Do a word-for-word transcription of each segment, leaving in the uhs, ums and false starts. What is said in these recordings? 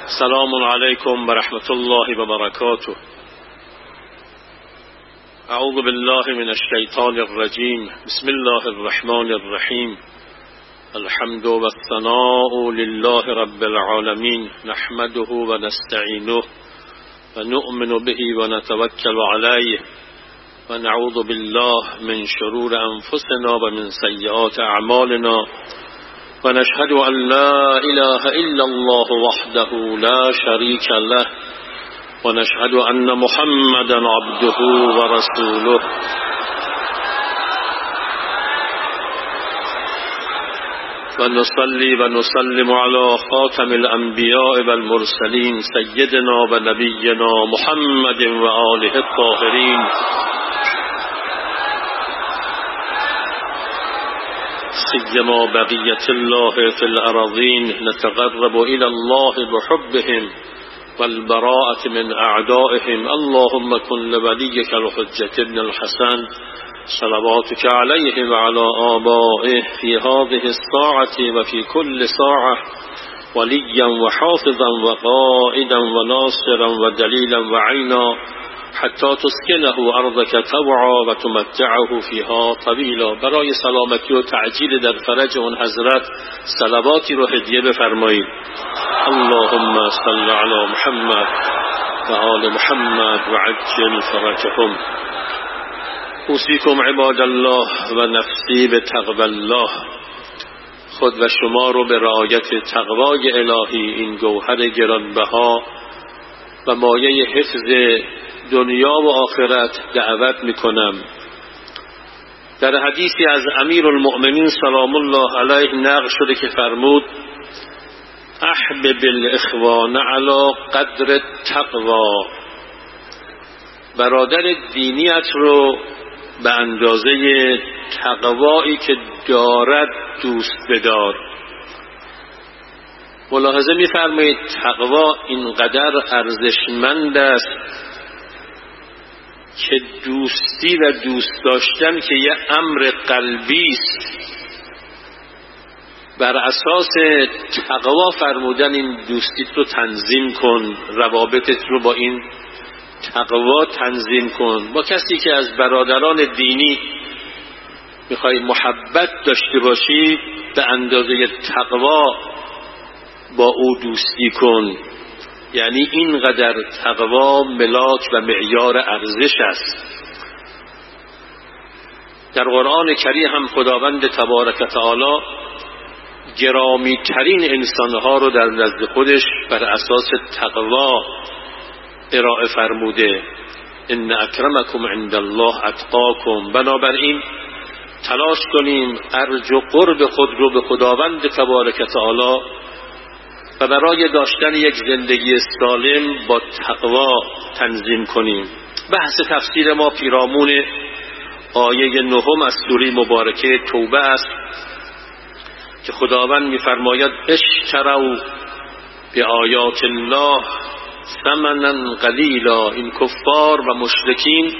السلام علیکم و رحمت الله و برکاته. اعوذ بالله من الشیطان الرجیم. بسم الله الرحمن الرحیم. الحمد و الثناء لله رب العالمین، نحمده و نستعینه و نؤمن به و نتوکل علیه و نعوذ بالله من شرور انفسنا و من سیئات اعمالنا و نشهد ان لا اله الا الله وحده لا شریک له و نشهد ان محمدا عبده و رسوله. و نصلی و نسلم علی خاتم الانبیاء و المرسلین سیدنا و نبینا محمد و آله الطاهرین سیما بقیت الله فی الارضین. نتقرب الى الله بحبهم والبراءة من اعدائهم. اللهم كن لوليك الحجة ابن الحسن صلواتك عليه وعلى آبائه في هذه الساعة وفي كل ساعة وليا وحافظا وقائدا وناصرا ودليلا وعينا حتی تسکنه ارضک طوعا و تمتعه فیها طویلا. برای سلامتی و تعجیل در فرج اون حضرت صلواتی رو هدیه بفرمایید. اللهم صل علی محمد و آل محمد و عجل فرجهم. اوصیکم عباد الله و نفسی به تقوی الله. خود و شما رو به رعایت تقوای الهی، این گوهر گرانبها و مایه حفظ دنیا و آخرت دعوت میکنم. در حدیثی از امیر المؤمنین سلام الله علیه نقل شده که فرمود: احبب الاخوان علی قدر التقوا. برادر دینیت رو به اندازه تقوایی که دارد دوست بدار. ملاحظه می‌فرمایید تقوا اینقدر ارزشمند است که دوستی و دوست داشتن که یه امر قلبی است، بر اساس تقوا فرمودن این دوستی رو تنظیم کن، روابطت رو با این تقوا تنظیم کن. با کسی که از برادران دینی میخوای محبت داشته باشی به اندازه تقوا با او دوستی کن. یعنی اینقدر تقوا ملاک و معیار ارزش است. در قرآن کریم هم خداوند تبارک و تعالی گرامی ترین انسانها رو در نزد خودش بر اساس تقوا ارائه فرموده. ان اکرمکم عند الله اتقاکم. بنابراین تلاش کنیم ارج و قرب خود رو به خداوند تبارک و تعالی و برای داشتن یک زندگی سالم با تقوا تنظیم کنیم. بحث تفسیر ما پیرامون آیه نهم از سوره مبارکه توبه است که خداوند می‌فرماید: اشتروا بآیات الله ثمنا قلیلا. این کفار و مشرکین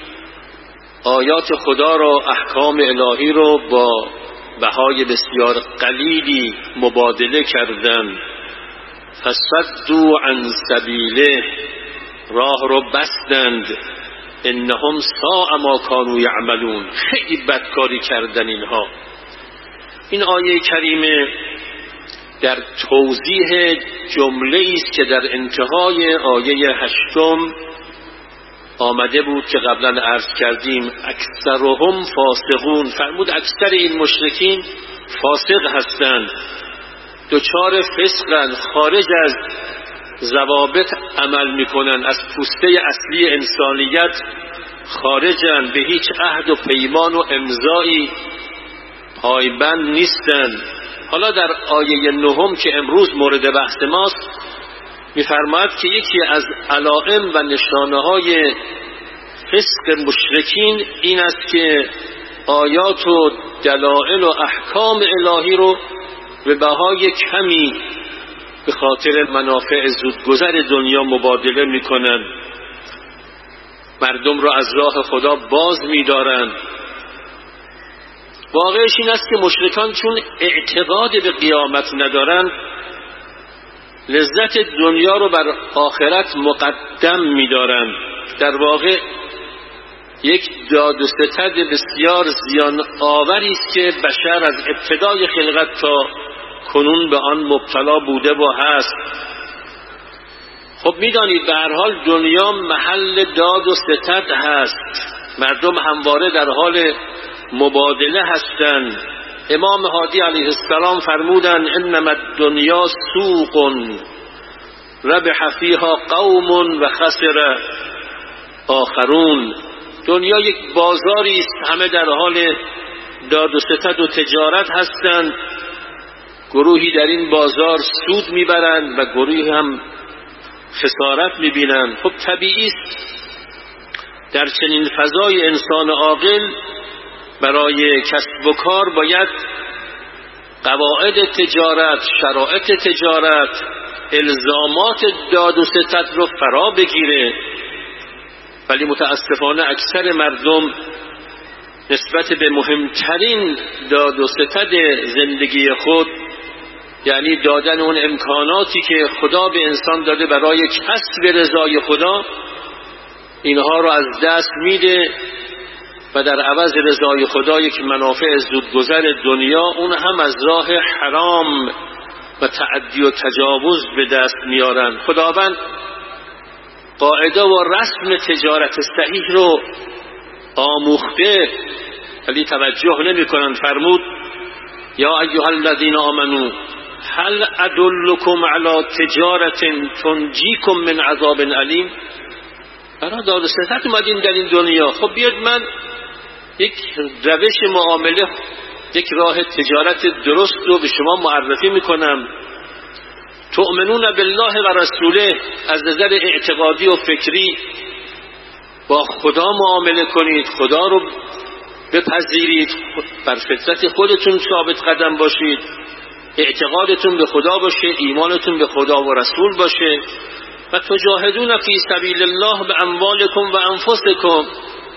آیات خدا را، احکام الهی را با بهای بسیار قلیلی مبادله کردند. فصدوا عن سبیله، راه رو بستند. انهم ساء ما کانوا یعملون، خیلی بدکاری کردن اینها. این آیه کریمه در توضیح جمله است که در انتهای آیه هشتم آمده بود که قبلا عرض کردیم: اکثرهم فاسقون. فرمود اکثر این مشرکین فاسق هستند، دچار فسقند، خارج از ضوابط عمل میکنن، از پوسته اصلی انسانیت خارجن، به هیچ عهد و پیمان و امضایی پایبند نیستند. حالا در آیه نهم که امروز مورد بحث ماست میفرماید که یکی از علائم و نشانه های فسق مشرکین این است که آیات و دلائل و احکام الهی رو به بهای کمی به خاطر منافع زودگذر دنیا مبادله میکنن، مردم رو از راه خدا باز میدارن. واقعش این است که مشرکان چون اعتقاد به قیامت ندارن، لذت دنیا رو بر آخرت مقدم می‌دارند. در واقع یک داد و ستد بسیار زیان آوری است که بشر از ابتدای خلقت تا کنون به آن مبتلا بوده و هست. خب می‌دانید به هر حال دنیا محل داد و ستد هست، مردم همواره در حال مبادله هستند. امام هادی علیه السلام فرمودند انما الدنیا سوق ربح فیها قوم و خسر آخرون. دنیا یک بازاری است، همه در حال داد و ستد و تجارت هستند. گروهی در این بازار سود میبرند و گروهی هم خسارت میبینند. خب طبیعی است در چنین فضای انسان عاقل برای کسب و کار باید قواعد تجارت، شرایط تجارت، الزامات داد و ستد رو فرا بگیره. ولی متاسفانه اکثر مردم نسبت به مهمترین داد و ستد زندگی خود، یعنی دادن اون امکاناتی که خدا به انسان داده برای کسب رضای خدا، اینها رو از دست میده و در عوض رضای خدا یک منافع زودگذر دنیا، اون هم از راه حرام و تعدی و تجاوز به دست میارن. خداوند قاعده و رسم تجارت صحیح رو آموخته ولی توجه نمی کنن. فرمود یا ایها الذین آمنو هل ادلکم علی تجارت تنجیکم من عذاب علیم. برای داد و ستد اومدین در این دنیا، خب بیاد من یک روش معامله، یک راه تجارت درست رو به شما معرفی میکنم. تؤمنون بالله و رسوله، از نظر اعتقادی و فکری با خدا معامله کنید، خدا رو بپذیرید، بر فطرت خودتون ثابت قدم باشید، اعتقادتون به خدا باشه، ایمانتون به خدا و رسول باشه. و تجاهدون فی سبیل الله به اموالکم و انفسکم،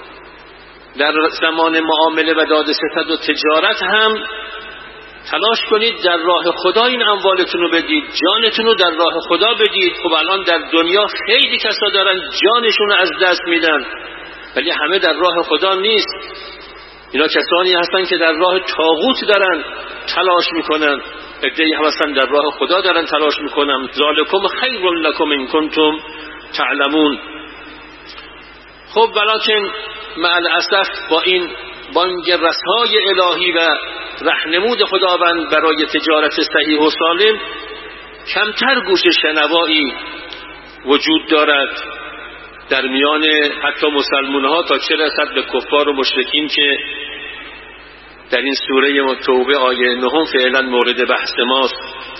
در زمان معامله و داد ستد و تجارت هم تلاش کنید در راه خدا این اموالتون رو بدید، جانتون رو در راه خدا بدید. خب الان در دنیا خیلی کسا دارن جانشون رو از دست میدن، ولی همه در راه خدا نیست. اینا کسانی هستن که در راه طاغوت دارن تلاش میکنن، عده‌ای هم هستن در راه خدا دارن تلاش میکنن. ذالکم خیر لکم ان کنتم تعلمون. خب ولکن مع الاسف با این بانگ رسای الهی و رهنمود خداوند برای تجارت صحیح و سالم کمتر گوش شنوایی وجود دارد در میان حتی مسلمان ها، تا چه رسد به کفار و مشرکین که در این سوره توبه آیه نهم فعلا مورد بحث ماست.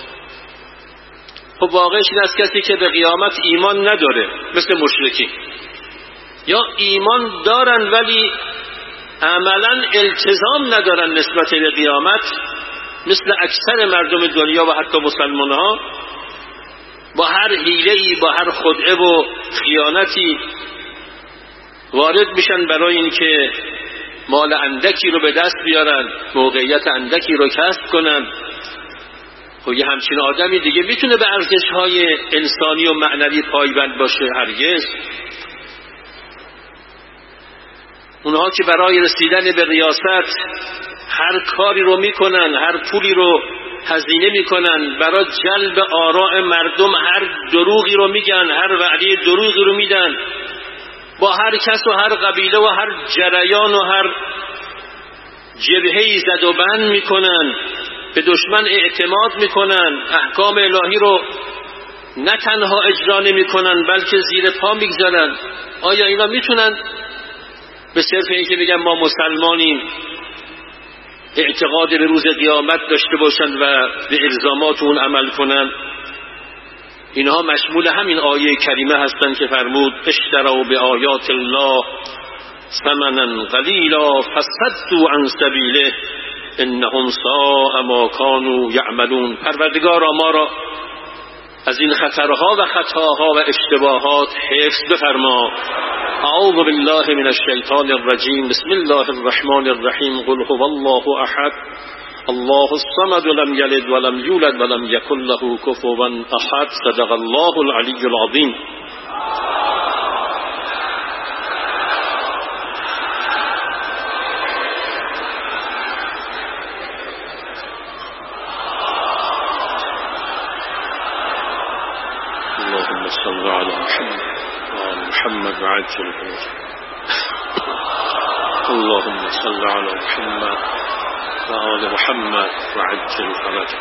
خب واقعش این است کسی که به قیامت ایمان نداره مثل مشرکین، یا ایمان دارن ولی عملا التزام ندارن نسبت به قیامت، مثل اکثر مردم دنیا و حتی مسلمان ها، با هر حیله‌ای، با هر خدعه و خیانتی وارد میشن برای اینکه مال اندکی رو به دست بیارن، موقعیت اندکی رو کسب کنن. خب یه همچین آدمی دیگه میتونه به ارزش‌های انسانی و معنوی پایبند باشه؟ هرگز. اونها که برای رسیدن به ریاست هر کاری رو میکنن، هر پولی رو هزینه میکنن، برای جلب آراء مردم هر دروغی رو میگن، هر وعده دروغی رو میدن، با هر کس و هر قبیله و هر جریان و هر جبهه‌ای زد و بند میکنن، به دشمن اعتماد میکنن، احکام الهی رو نه تنها اجرا نمیکنن بلکه زیر پا میگذارن. آیا اینا میتونن به صرف اینکه بگن ما مسلمانیم اعتقاد به روز قیامت داشته باشند و به الزامات اون عمل کنند؟ اینها مشمول همین آیه کریمه هستند که فرمود اشتروا بآیات الله ثمنا قلیلا فصدوا عن سبیله انهم ساء ما كانوا یعملون. پروردگارا ما را از این خطرها و خطاها و اشتباهات حفظ بفرما. اعوذ بالله من الشیطان الرجیم. بسم الله الرحمن الرحیم. قل هو الله احد الله الصمد لم يلد ولم يولد ولم يكن له كفوا احد. صدق الله العلی العظیم. اللهم صل على محمد وعلى محمد وعجل فرجه. اللهم صل على محمد وعلى محمد وعجل فرجه.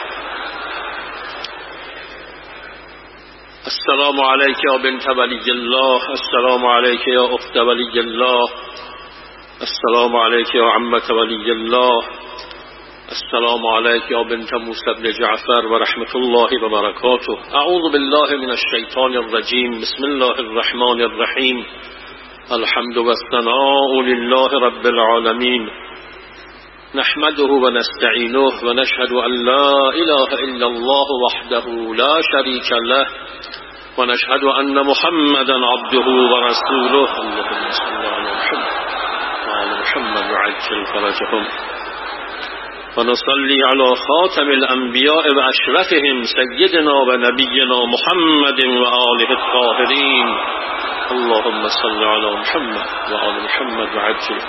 السلام عليك يا بنت ولي الله، السلام عليك يا أخت ولي الله، السلام عليك يا عمة ولي الله، السلام عليك يا بنت موسى بن جعفر ورحمة الله وبركاته. أعوذ بالله من الشيطان الرجيم. بسم الله الرحمن الرحيم. الحمد والثناء لله رب العالمين، نحمده ونستعينه ونشهد أن لا إله إلا الله وحده لا شريك له ونشهد أن محمدا عبده ورسوله. اللهم صل على محمد وعلى محمد وعجل فرجهم. ونصلي على خاتم الأنبياء وأشرفهم سيدنا ونبينا محمد وآله الطاهرين. اللهم صل على محمد وعلى محمد وعجل.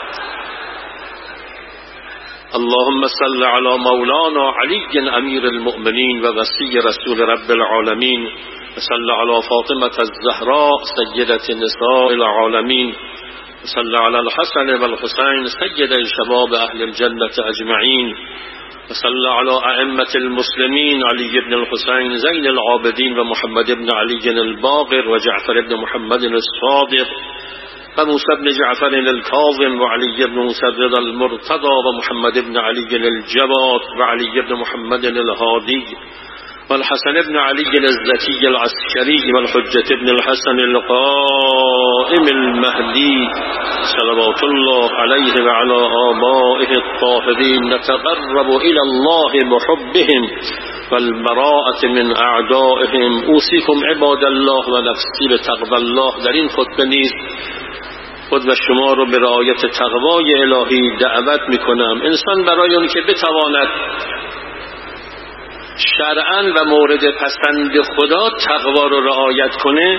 اللهم صل على مولانا علي أمير المؤمنين ووصي رسول رب العالمين، وصل على فاطمة الزهراء سيدة نساء العالمين، وصل على الحسن والحسين سيدي شباب أهل الجنة أجمعين، وصل على أئمة المسلمين علي بن الحسين زين العابدين ومحمد بن علي الباقر وجعفر بن محمد الصادق وموسى بن جعفر الكاظم وعلي بن موسى المرتضى ومحمد بن علي الجواد وعلي بن محمد الهادي والحسن بن علي الزكي العسكري والحجة بن الحسن القائم المهدي صلوات الله عليه وعلى آبائه الطاهرين. نتقرب إلى الله بحبهم والبراءة من أعدائهم. أوصيكم عباد الله و نفسی به تقوی الله. در این خطبه نیز خود و شما رو به رعایت تقوای الهی دعوت میکنم. انسان برای اون که بتواند شرعاً و مورد پسند خدا تقوا رو رعایت کنه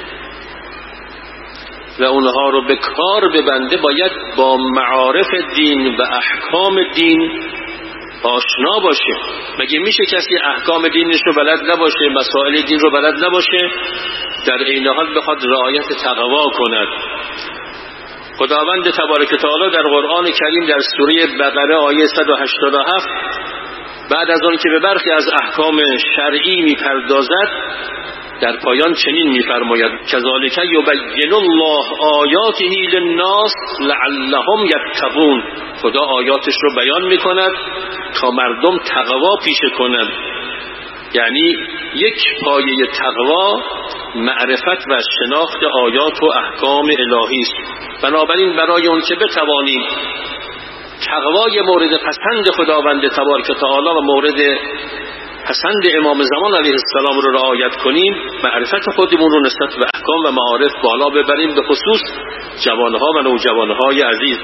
و اونها رو به کار ببنده، باید با معارف دین و احکام دین آشنا باشه. مگه میشه کسی احکام دینش رو بلد نباشه، مسائل دین رو بلد نباشه، در عین حال بخواد رعایت تقوا کند؟ خداوند تبارک تعالی در قرآن کریم در سوره بقره آیه صد و هشتاد و هفت بعد از آن که به برخی از احکام شرعی میپردازد در پایان چنین میفرماید: کذالک یبین الله آیاته للناس لعلهم یتقون. خدا آیاتش رو بیان میکند تا مردم تقوا پیشه کنند. یعنی یک پایه تقوا معرفت و شناخت آیات و احکام الهی است. بنابراین برای اون که بتوانیم تقوای مورد پسند خداوند تبارک تعالی و مورد پسند امام زمان علیه السلام رو رعایت کنیم، معرفت خودمون رو نسبت به احکام و معارف بالا ببریم، به خصوص جوانها و نوجوانهای عزیز.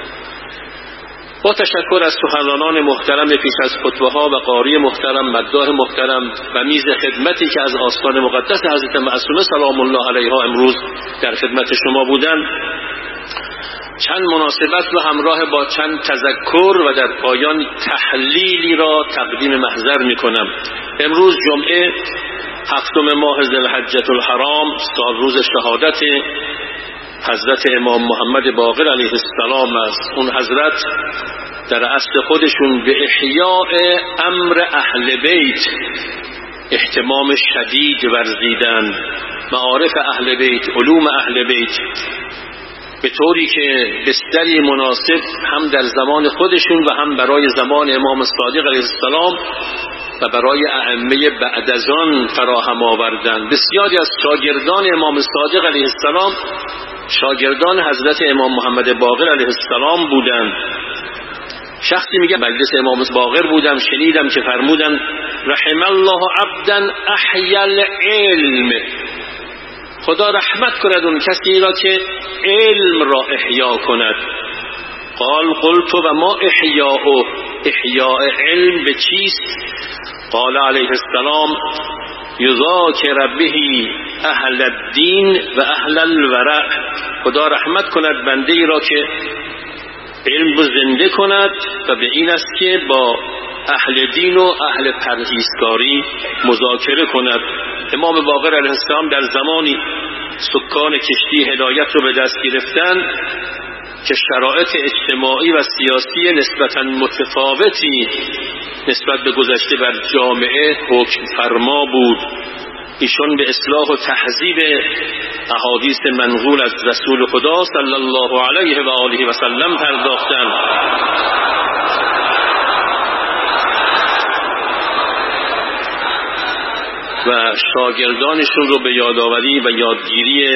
با تشکر از سخنرانان محترم پیش از خطبه ها و قاری محترم، مداح محترم و میز خدمتی که از آستان مقدس حضرت معصومه سلام الله علیها امروز در خدمت شما بودن، چند مناسبت و همراه با چند تذکر و در پایان تحلیلی را تقدیم محضر می کنم. امروز جمعه هفتم ماه ذوالحجة الحرام، سال روز شهادت حضرت امام محمد باقر علیه السلام است. اون حضرت در اصل خودشون به احیاء امر اهل بیت اهتمام شدید ورزیدن، معارف اهل بیت، علوم اهل بیت، به طوری که بستری مناسب هم در زمان خودشون و هم برای زمان امام صادق علیه السلام و برای ائمه بعد از آن فراهم آوردند. بسیاری از شاگردان امام صادق علیه السلام شاگردان حضرت امام محمد باقر علیه السلام بودند. شخصی میگه مجلس امام باقر بودم، شنیدم که فرمودند رحم الله عبدا احیا العلم. خدا رحمت کند اون کسی را که علم را احیا کند. قال قلت و ما احیاؤه. احیاء علم به چیست؟ قال علیه السلام یذاکر به اهل الدین و اهل الورع. خدا رحمت کند بنده ای را که علم رو زنده کند و به این است که با اهل دین و اهل پرهیزکاری مذاکره کند. امام باقر علیه السلام در زمانی سکان کشتی هدایت رو به دست گرفتن که شرایط اجتماعی و سیاسی نسبتاً متفاوتی نسبت به گذشته بر جامعه حکم فرما بود، ایشون به اصلاح و تهذیب احادیث منقول از رسول خدا صلی الله علیه و آله و سلم پرداختند و شاگردانشون رو به یادآوری و یادگیری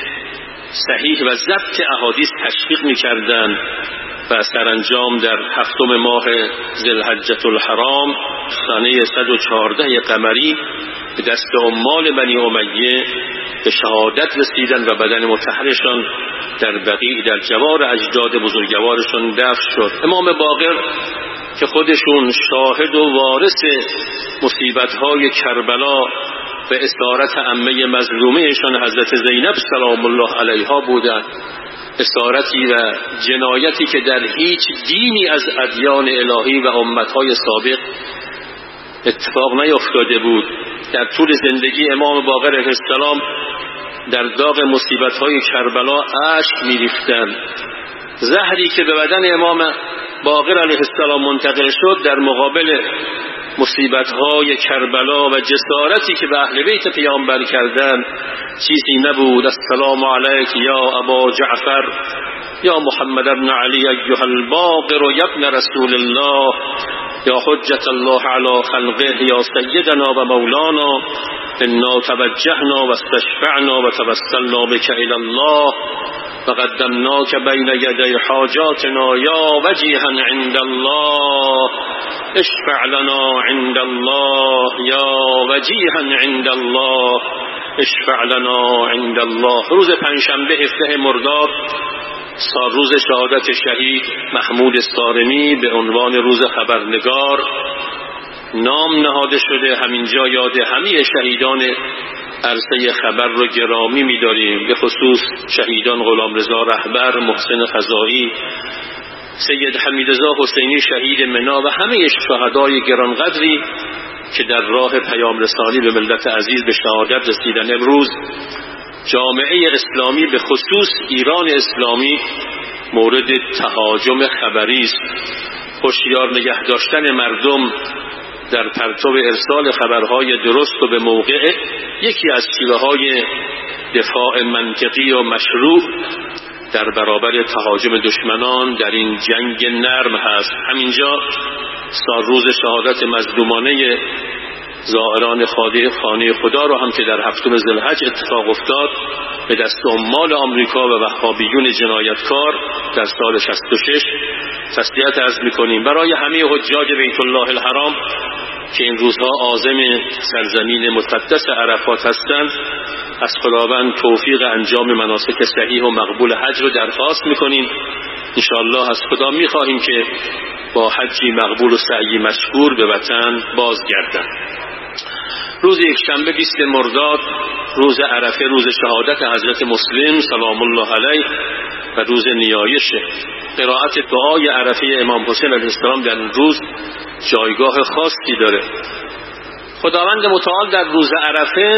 صحیح و ضبط احادیث تشویق می‌کردند و سرانجام در هفتم ماه ذوالحجة الحرام سنه صد و چهارده قمری به دست عمال بنی امیه به شهادت رسیدند و بدن مطهرشان در بقیع در جوار اجداد بزرگوارشان دفن شد. امام باقر که خودشون شاهد و وارث مصیبت‌های کربلا و اسارت عمه مظلومهشان حضرت زینب سلام الله علیها بودند، اسارتی و جنایتی که در هیچ دینی از ادیان الهی و امتهای سابق اتفاق نیفتاده بود. در طول زندگی امام باقر علیه السلام در داغ مصیبت‌های کربلا اشک می‌ریختند. زهری که به بدن امام باقر علیه السلام منتقل شد در مقابل مصیبت‌های کربلا و جسارتی که به اهل بیت پیامبر کردند چیزی نبود. السلام علیک یا ابا جعفر یا محمد ابن علی ایها الباقر و ابن رسول الله یا حجت الله علی خلقه یا سیدنا و مولانا انا توجهنا و استشفعنا و توسلنا بک الی الله و قدمناک بین یدی حاجاتنا یا وجیها عند الله اشفع لنا عند الله یا وجیها عند الله اشفع لنا عند الله. روز پنجشنبه هفده مرداد سال روز شهادت شهید محمود صارمی به عنوان روز خبرنگار نام نهاده شده. همینجا یاد همه شهیدان عرصه خبر رو گرامی می‌داریم، به خصوص شهیدان غلامرضا رهبر، محسن خزاعی، سید حمیدرضا حسینی شهید منا و همه شهدای گرانقدری که در راه پیام رسانی به ملت عزیز به شهادت رسیدن. امروز جامعه اسلامی به خصوص ایران اسلامی مورد تهاجم خبری است. هوشیار نگه داشتن مردم در پرتو ارسال خبرهای درست و به موقع یکی از شیوه‌های دفاع منطقی و مشروع در برابر تهاجم دشمنان در این جنگ نرم هست. همینجا سال روز شهادت مظلومانه زائران خانه خدا رو هم که در هفتم ذوالحجه اتفاق افتاد به دست عمال آمریکا و وهابیون جنایتکار در سال شصت و شش تسلیت عرض می‌کنیم. برای همه حجاج بیت الله الحرام که این روزها عازم سرزمین مقدس عرفات هستند از خداوند توفیق انجام مناسک صحیح و مقبول حج رو درخواست می‌کنیم. ان شاءالله از خدا می‌خواهیم که با حجی مقبول و سعی مشکور به وطن بازگردند. روز یکشنبه بیست مرداد روز عرفه، روز شهادت حضرت مسلم سلام الله علیه و روز نیایش. قرائت دعای عرفه امام حسین علیه السلام در این روز جایگاه خاصی داره. خداوند متعال در روز عرفه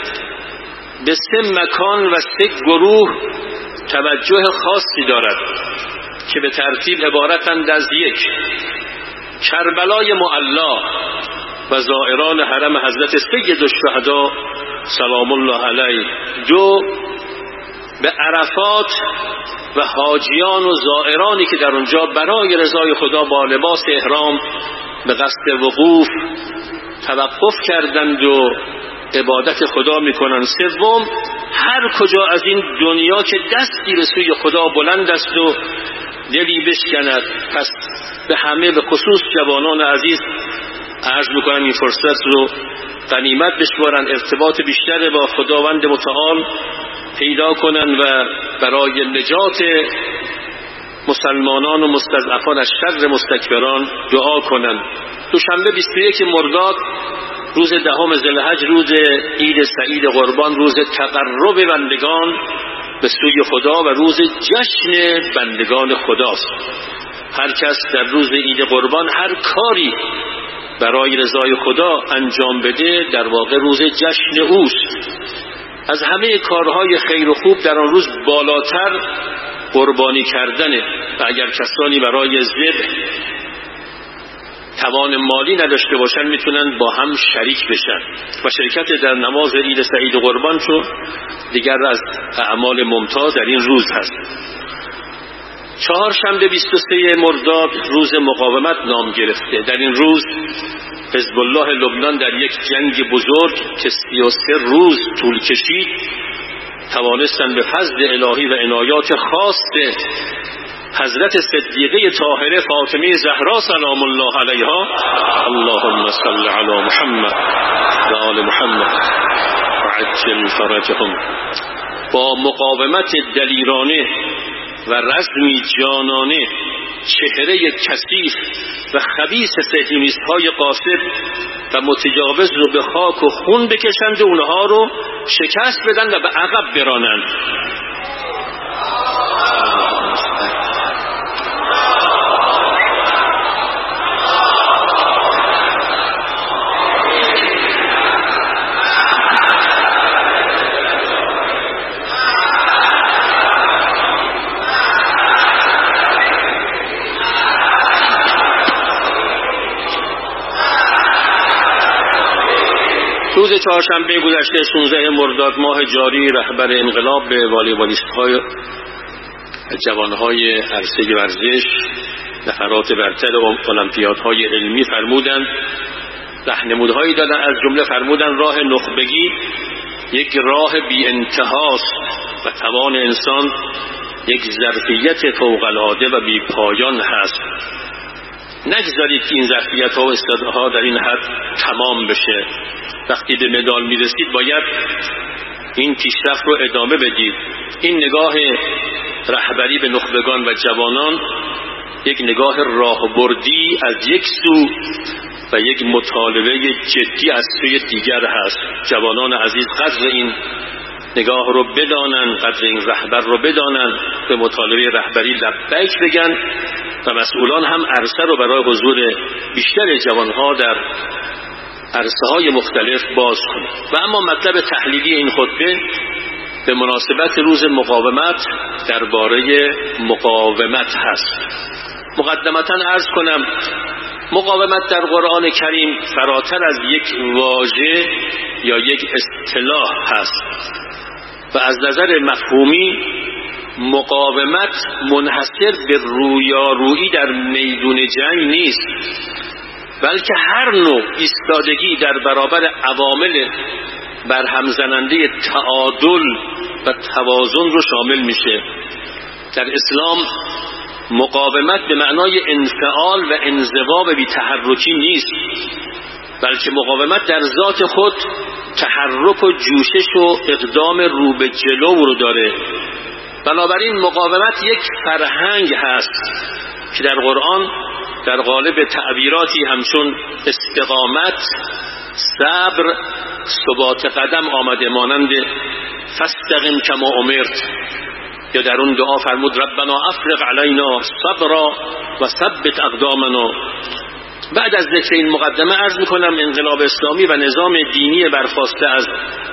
به سه مکان و سه گروه توجه خاصی دارد که به ترتیب عبارتند از: یک، کربلای معلا و زائران حرم حضرت سید الشهدا سلام الله علیه. دو، به عرفات و حاجیان و زائرانی که در اونجا برای رضای خدا با لباس احرام به قصد وقوف توقف کردند و عبادت خدا میکنند. سوم، هر کجا از این دنیا که دستی به سوی خدا بلند است و دلی بشکند. پس به همه به خصوص جوانان عزیز عرض میکنم این فرصت رو غنیمت بشمارن، ارتباط بیشتر با خداوند متعال پیدا کنن و برای نجات مسلمانان و مستضعفان از شر مستکبران دعا کنند. دوشنبه بیست و یک مرداد روز دهم ذوالحج، روز عید سعید قربان، روز تقرب بندگان به سوی خدا و روز جشن بندگان خداست. هر کس در روز عید قربان هر کاری برای رضای خدا انجام بده در واقع روز جشن اوست. از همه کارهای خیر و خوب در آن روز بالاتر قربانی کردنه و اگر کسانی برای ذبح توان مالی نداشته باشن میتونن با هم شریک بشن و شرکت در نماز عید سعید قربان چون دیگر از اعمال ممتاز در این روز هست. چهارشنبه بیست و سه مرداد روز مقاومت نام گرفته. در این روز حزب الله لبنان در یک جنگ بزرگ که سی و سه روز طول کشید توانستند به فضل الهی و عنایات خاص حضرت صدیقه طاهره فاطمه زهرا سلام الله علیها، اللهم صل علی محمد و آل محمد و عجل فرجهم، با مقاومت دلیرانه و رزمی جانانه چهره کثیف و خبیث صهیونیست‌های غاصب و متجاوز رو به خاک و خون بکشند و اونها رو شکست بدن و به عقب برانند. روز چهارشنبه گذشته شانزده مرداد ماه جاری رهبر انقلاب به والیبالیست‌های جوانهای عرصه ورزش نفرات برتر المپیادهای علمی فرمودند راهنمودهایی دادن، از جمله فرمودند راه نخبگی یک راه بی انتهاست و توان انسان یک ظرفیت فوق‌العاده و بی پایان هست. نگذارید که این ظرفیت‌ها و استعدادها در این حد تمام بشه. وقتی به مدال میرسید باید این پیشرفت رو ادامه بدید. این نگاه رهبری به نخبگان و جوانان یک نگاه راهبردی از یک سو و یک مطالبه جدی از سوی دیگر هست. جوانان عزیز قدر این نگاه رو بدانن، قدر این رهبر رو بدانن، به مطالبه رهبری لبیک بگن و مسئولان هم عرصه رو برای حضور بیشتر جوانها در عرصه های مختلف باز کنند. و اما مطلب تحلیلی این خطبه به مناسبت روز مقاومت درباره مقاومت هست. مقدمتا عرض کنم مقاومت در قرآن کریم فراتر از یک واژه یا یک اصطلاح هست و از نظر مفهومی مقاومت منحصر به رویارویی در میدون جنگ نیست، بلکه هر نوع ایستادگی در برابر عوامل برهم زننده تعادل و توازن رو شامل میشه. در اسلام مقاومت به معنای انفعال و انزوا و بی تحرکی نیست، بلکه مقاومت در ذات خود تحرک و جوشش و اقدام رو به جلو رو داره. بنابراین مقاومت یک فرهنگ هست که در قرآن در قالب تعبیراتی همچون استقامت، صبر، ثبات قدم آمده، مانند فاستقم کما امرت، یا در اون دعا فرمود ربنا افرغ علینا صبرا و ثبت اقدامنا. بعد از ذکر این مقدمه عرض میکنم انقلاب اسلامی و نظام دینی برخواسته از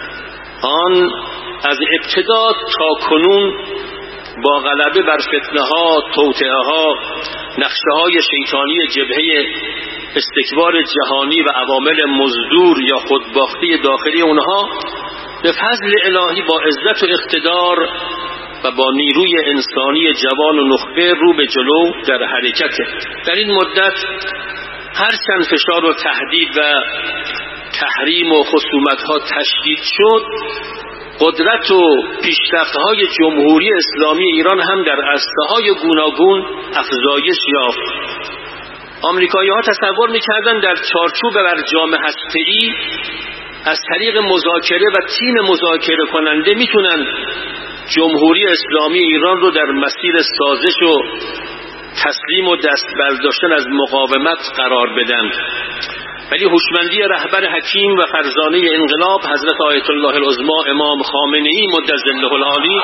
آن از ابتدا تا کنون با غلبه بر فتنه ها، توطئه ها، نقشه های شیطانی جبهه استکبار جهانی و عوامل مزدور یا خودباختی داخلی اونها به فضل الهی با عزت و اقتدار و با نیروی انسانی جوان و نخبه رو به جلو در حرکته. در این مدت هرچند فشار و تهدید و تحریم و خصومت‌ها تشدید شد، قدرت و پیشرفت‌های جمهوری اسلامی ایران هم در عرصه‌های گوناگون افزایش یافت. آمریکایی‌ها تصور می‌کردند در چارچوب برجام هسته‌ای از طریق مذاکره و تیم مذاکره کننده میتونن جمهوری اسلامی ایران رو در مسیر سازش و تسلیم و دست برداشتن از مقاومت قرار بدن. ولی هوشمندی رهبر حکیم و فرزانه انقلاب حضرت آیت الله العظما امام خامنه‌ای مدظله العالی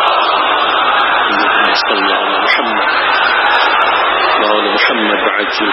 صلی الله علی محمد و آل محمد و عجل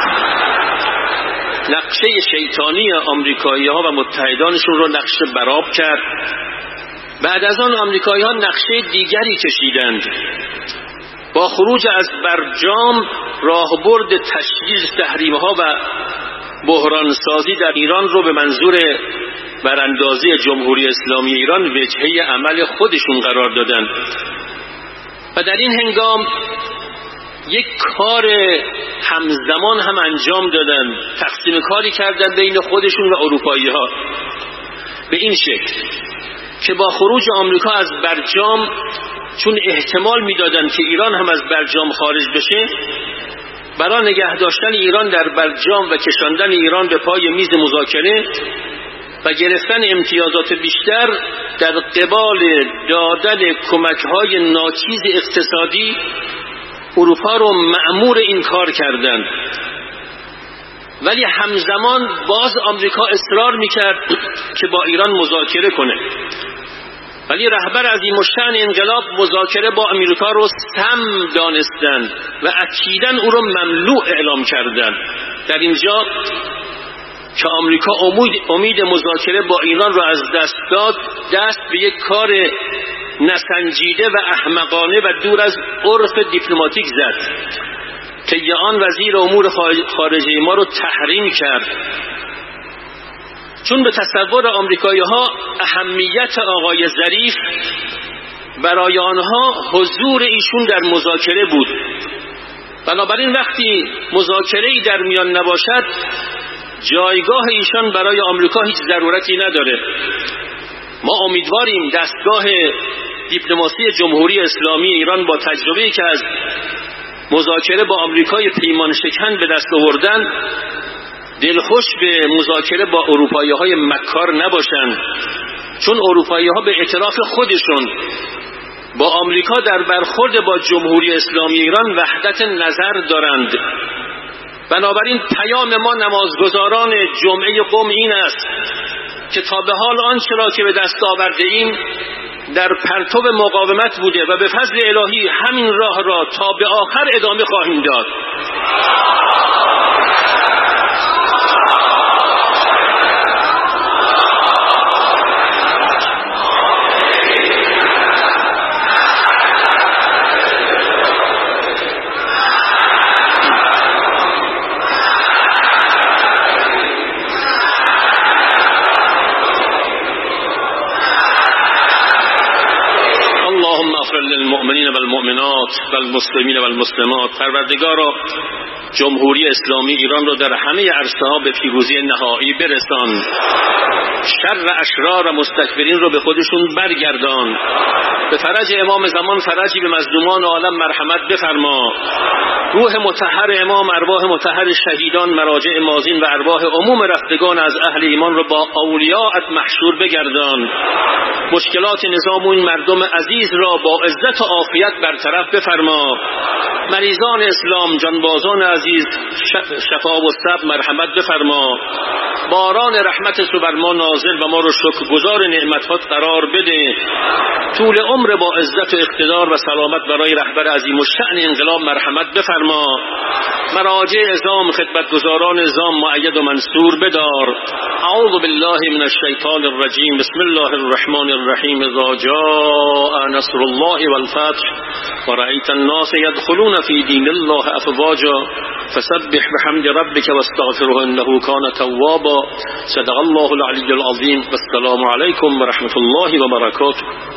نقشه شیطانی آمریکایی‌ها و متحدانشون رو نقشه براب کرد. بعد از آن آمریکایی‌ها نقشه دیگری کشیدند. با خروج از برجام راهبرد تشدید تحریم‌ها و بحران سازی در ایران رو به منظور براندازی جمهوری اسلامی ایران وجهه عمل خودشون قرار دادند و در این هنگام یک کار همزمان هم انجام دادن، تقسیم کاری کردن بین خودشون و اروپایی‌ها به این شکل که با خروج آمریکا از برجام، چون احتمال میدادن که ایران هم از برجام خارج بشه، برای نگه داشتن ایران در برجام و کشاندن ایران به پای میز مذاکره و گرفتن امتیازات بیشتر در قبال دادن کمک‌های ناچیز اقتصادی، اروپا رو مأمور این کار کردند. ولی همزمان باز آمریکا اصرار میکرد که با ایران مذاکره کنه، ولی رهبر عظیم الشأن انقلاب مذاکره با آمریکا رو سم دانستند و اکیداً او رو ممنوع اعلام کردند. در اینجا که آمریکا امید, امید مذاکره با ایران رو از دست داد، دست به یک کار نسنجیده و احمقانه و دور از عرف دیپلماتیک زد. طی آن وزیر امور خارجه ما رو تحریم کرد، چون به تصور آمریکایی‌ها اهمیت آقای ظریف برای آنها حضور ایشون در مذاکره بود. بنابراین وقتی مذاکره‌ای در میان نباشد، جایگاه ایشان برای آمریکا هیچ ضرورتی نداره. ما امیدواریم دستگاه دیپلماسی جمهوری اسلامی ایران با تجربه‌ای که از مذاکره با آمریکای پیمان شکن به دست آوردن، دلخوش به مذاکره با اروپایی‌های مکار نباشند، چون اروپایی‌ها به اعتراف خودشون با آمریکا در برخورد با جمهوری اسلامی ایران وحدت نظر دارند. بنابراین پیام ما نمازگزاران جمعه قم این است که تا به حال آنچه را که به دست آورده ایم در پرتو مقاومت بوده و به فضل الهی همین راه را تا به آخر ادامه خواهیم داد. للمؤمنین و المؤمنات و المسلمین و المسلمات. پروردگارا جمهوری اسلامی ایران را در همه عرصه‌ها به پیروزی نهایی برسان، شر اشرار و مستکبرین رو به خودشون برگردان، به فرج امام زمان فرجی به مظلومان عالم مرحمت بفرما، روح مطهر امام، ارواح مطهر شهیدان، مراجع ماضین و ارواح عموم رفتگان از اهل ایمان رو با اولیاءت محشور بگردان، مشکلات نظام این مردم عزیز را با عزت و عافیت برطرف بفرما، مریضان اسلام، جانبازان عزیز شفا و صبر مرحمت بفرما، باران رحمت تو بر ما نازل و ما رو شکرگزار نعمتات قرار بده، طول عمر با عزت و اقتدار و سلامت برای رهبر عظیم الشأن انقلاب مرحمت بفرما، مراجع اعظام خدمتگزاران اعظام مؤید و منصور بدار. اعوذ بالله من الشیطان الرجیم. بسم الله الرحمن الرحیم. اذا جاء نصر الله والفتح ورأيت الناس يدخلون في دين الله افواجا فسبح بحمد ربك واستغفره انه كان توابا. صدق الله العلی العظیم. والسلام علیکم و رحمت الله و برکاته.